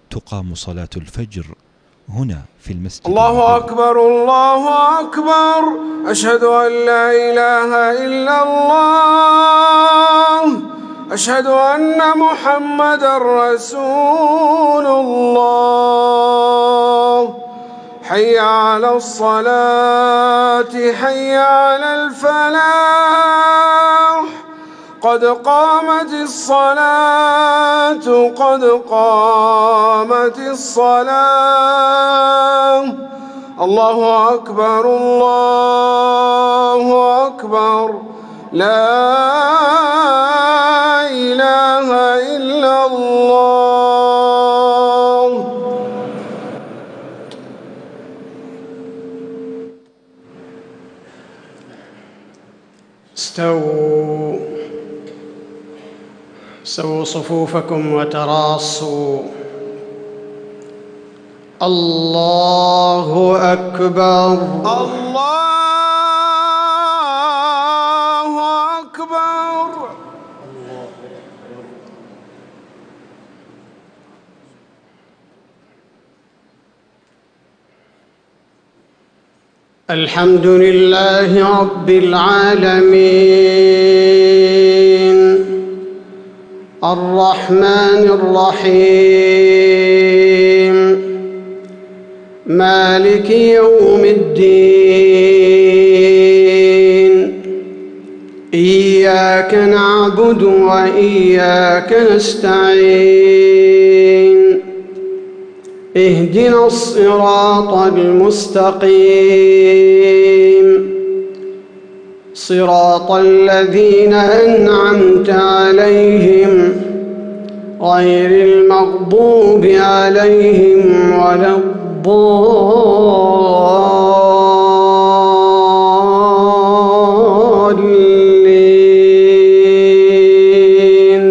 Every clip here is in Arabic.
تقام صلاة الفجر هنا في المسجد. الله أكبر الله أكبر، أشهد أن لا إله إلا الله، أشهد أن محمدًا رسول الله. حي على الصلاة حي على الفلاح، قد قامت الصلاة قد قامت الصلاة. الله أكبر الله أكبر، لا إله إلا الله. سووا صفوفكم وتراصوا. الله أكبر الله أكبر. الحمد لله رب العالمين، الرحمن الرحيم، مالك يوم الدين. إياك نعبد وإياك نستعين، اهدنا الصراط المستقيم، صراط الذين أنعمت عليهم غير المغضوب عليهم ولا الضالين.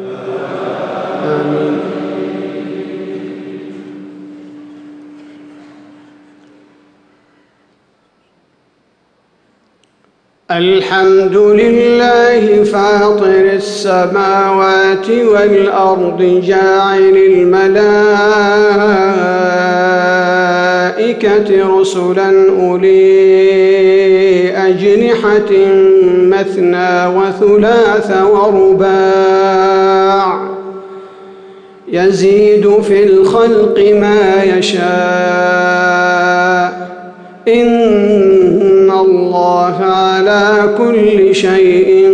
آمين. الحمد لله فاطر السماوات والأرض، جاعل الملائكة رسلا أولي أجنحة مثنى وثلاث ورباع، يزيد في الخلق ما يشاء، إن الله على كل شيء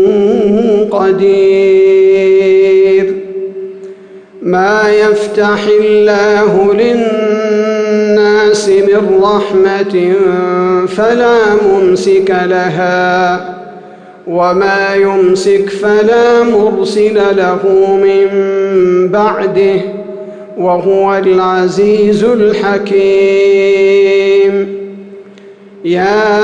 قدير. ما يفتح الله للناس من رحمة فلا ممسك لها، وما يمسك فلا مرسل له من بعده، وهو العزيز الحكيم. يا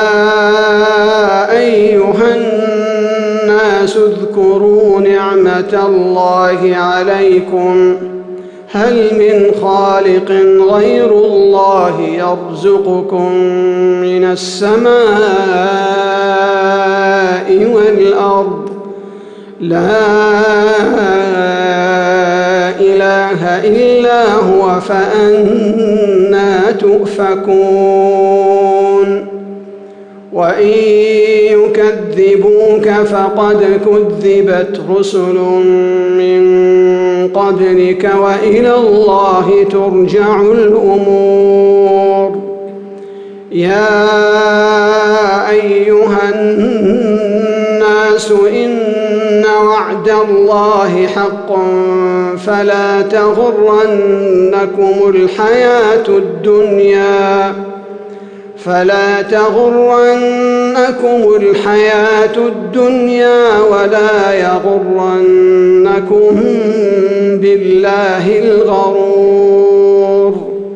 أيها الناس اذكروا نعمة الله عليكم، هل من خالق غير الله يرزقكم من السماء والأرض؟ لا إله إلا هو، فأنى تؤفكون؟ وإن يكذبوك فقد كذبت رسل من قبلك، وإلى الله ترجع الأمور. يا أيها الناس إن وعد الله حق، فلا تغرنكم الحياة الدنيا ولا يغرنكم بالله الغرور.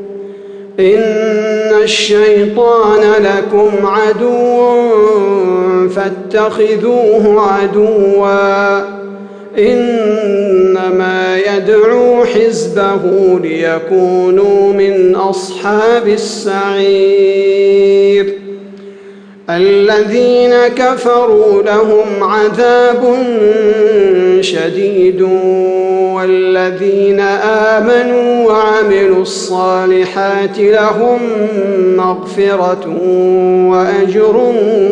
إن الشيطان لكم عدو فاتخذوه عدوا، إنما يدعو حزبه ليكونوا من أصحاب السعير. الذين كفروا لهم عذاب شديد والذين آمنوا وعملوا الصالحات لهم مغفرة وأجر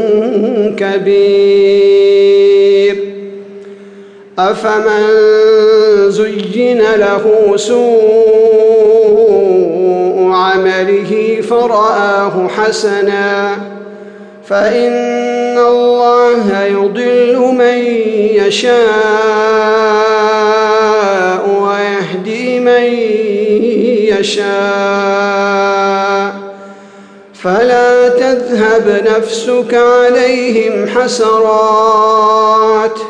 كبير. أفمن زين له سوء عمله فرآه حسنا فإن الله يضل من يشاء ويهدي من يشاء فلا تذهب نفسك عليهم حسرات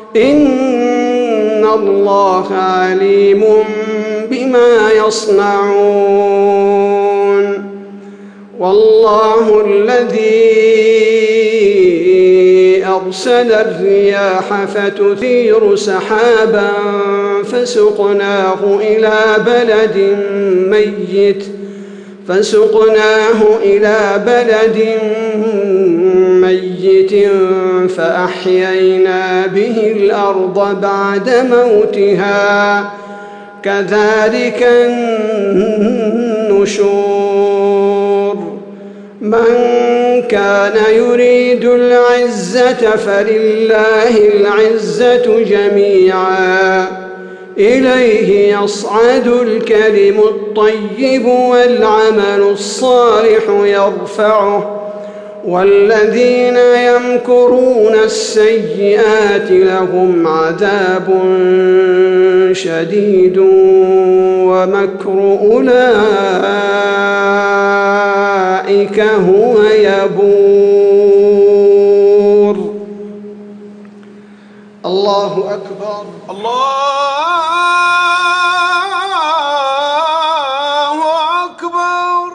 إن الله عليم بما يصنعون. والله الذي أرسل الرياح فتثير سحابا فسقناه إلى بلد ميت فأحيينا به الأرض بعد موتها كذلك النشور. من كان يريد العزة فلله العزة جميعا إليه يصعد الكلم الطيب والعمل الصالح يرفعه والذين يمكرون السيئات لهم عذاب شديد ومكر أولئك هو يبور. الله أكبر. الله أكبر.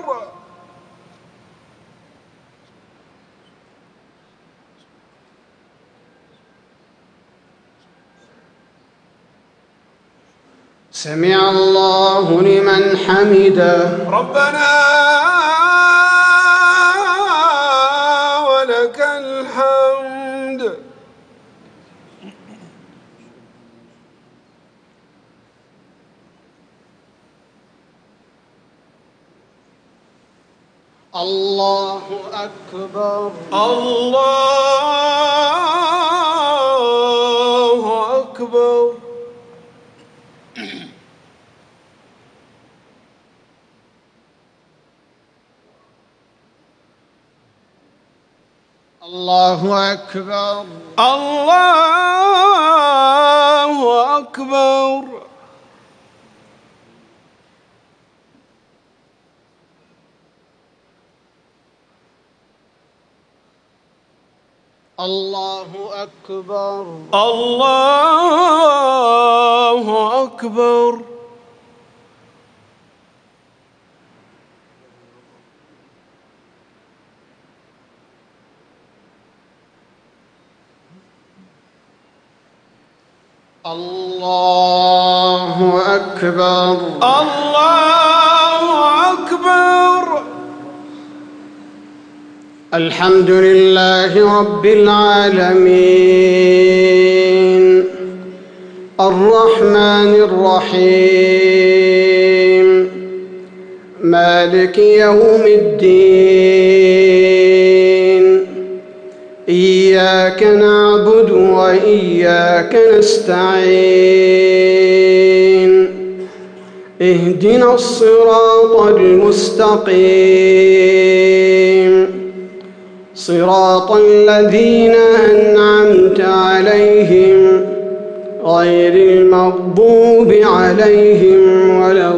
سمع الله لمن حمده. ربنا ولك الحمد. الله أكبر. الله أكبر. الله أكبر. الله أكبر. الله أكبر. الله أكبر. الله أكبر. الله أكبر. الحمد لله رب العالمين الرحمن الرحيم مالك يوم الدين إياك نعبد وإياك نستعين اهدنا الصراط المستقيم صراط الذين أنعمت عليهم غير المغضوب عليهم ولا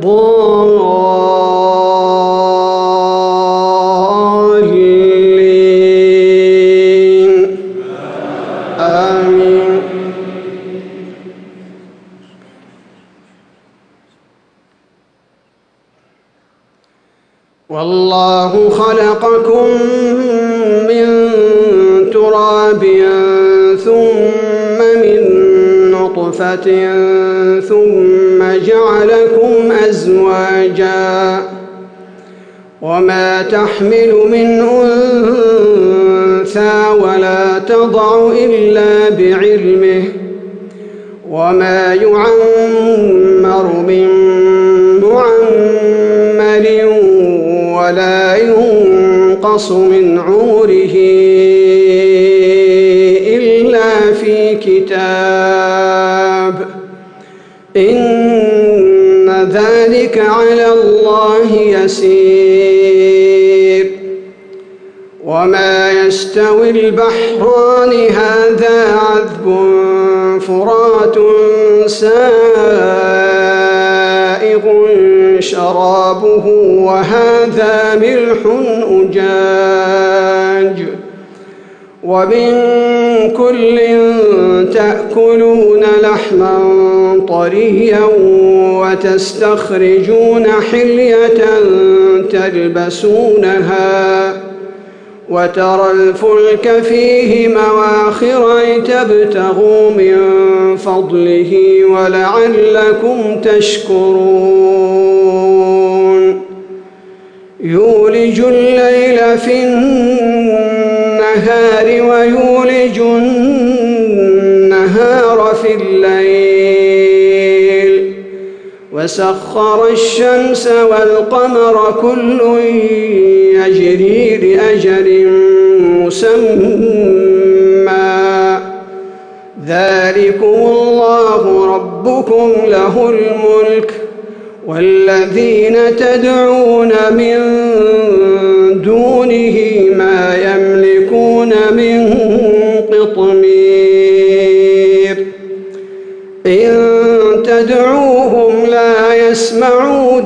الضالين آمين. والله خلقكم من تراب ثم من نطفة ثم جعلكم أزواجا وما تحمل من أنثى ولا تضع إلا بعلمه وما يعمر من معمر ولا ينقص من عمره إلا في كتاب إن ذلك على الله يسير وما يستوي البحران هذا عذب فرات سائغ شرابه وهذا ملح أجاج ومن كل تأكلون لحما طريا وتستخرجون حلية تلبسونها وترى الفلك فيه مواخر لتبتغوا من فضله ولعلكم تشكرون يولج الليل في النهار ويولج النهار في الليل وسخر الشمس والقمر كل يجري لأجل مسمى ذلكم الله ربكم له الملك والذين تدعون من دونه ما يملكون من قطمير إن تدعوهم لا يسمعوا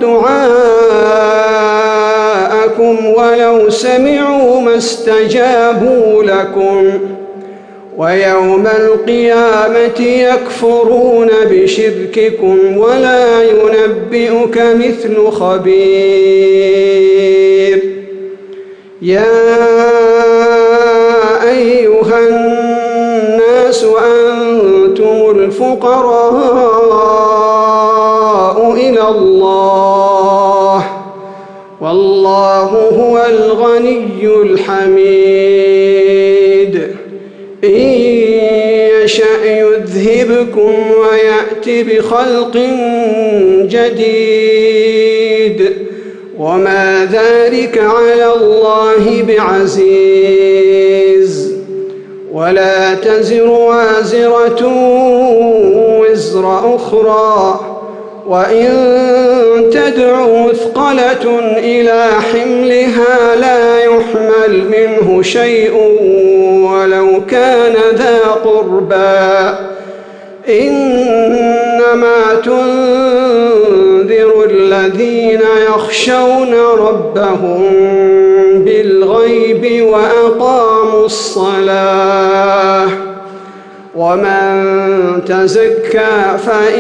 دعاءكم ولو سمعوا ما استجابوا لكم ويوم القيامة يكفرون بشرككم ولا ينبئك مثل خبير يا أيها الناس أنتم الفقراء إلى الله والله هو الغني الحميد إن يشأ يذهبكم ويأت بخلق جديد وما ذلك على الله بعزيز ولا تزر وازرة وزر أخرى وإن تدع مثقلة إلى حملها لا يحمل منه شيء ولو كان ذا قربى إنما تنذر الذين يخشون ربهم بالغيب وأقاموا الصلاة ومن تزكى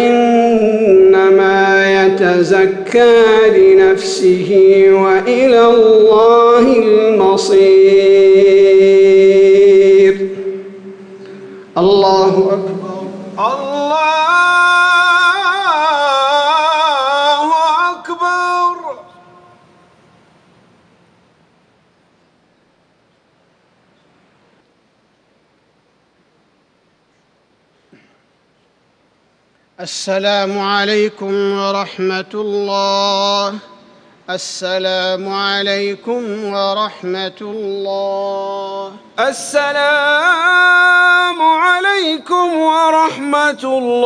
فإنما يتزكى لنفسه وإلى الله المصير الله أكبر الله أكبر. السلام عليكم ورحمة الله. السلام عليكم ورحمة الله. السلام عليكم ورحمة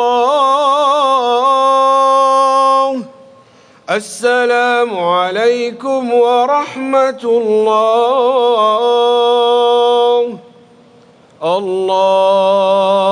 الله. السلام عليكم ورحمة الله. الله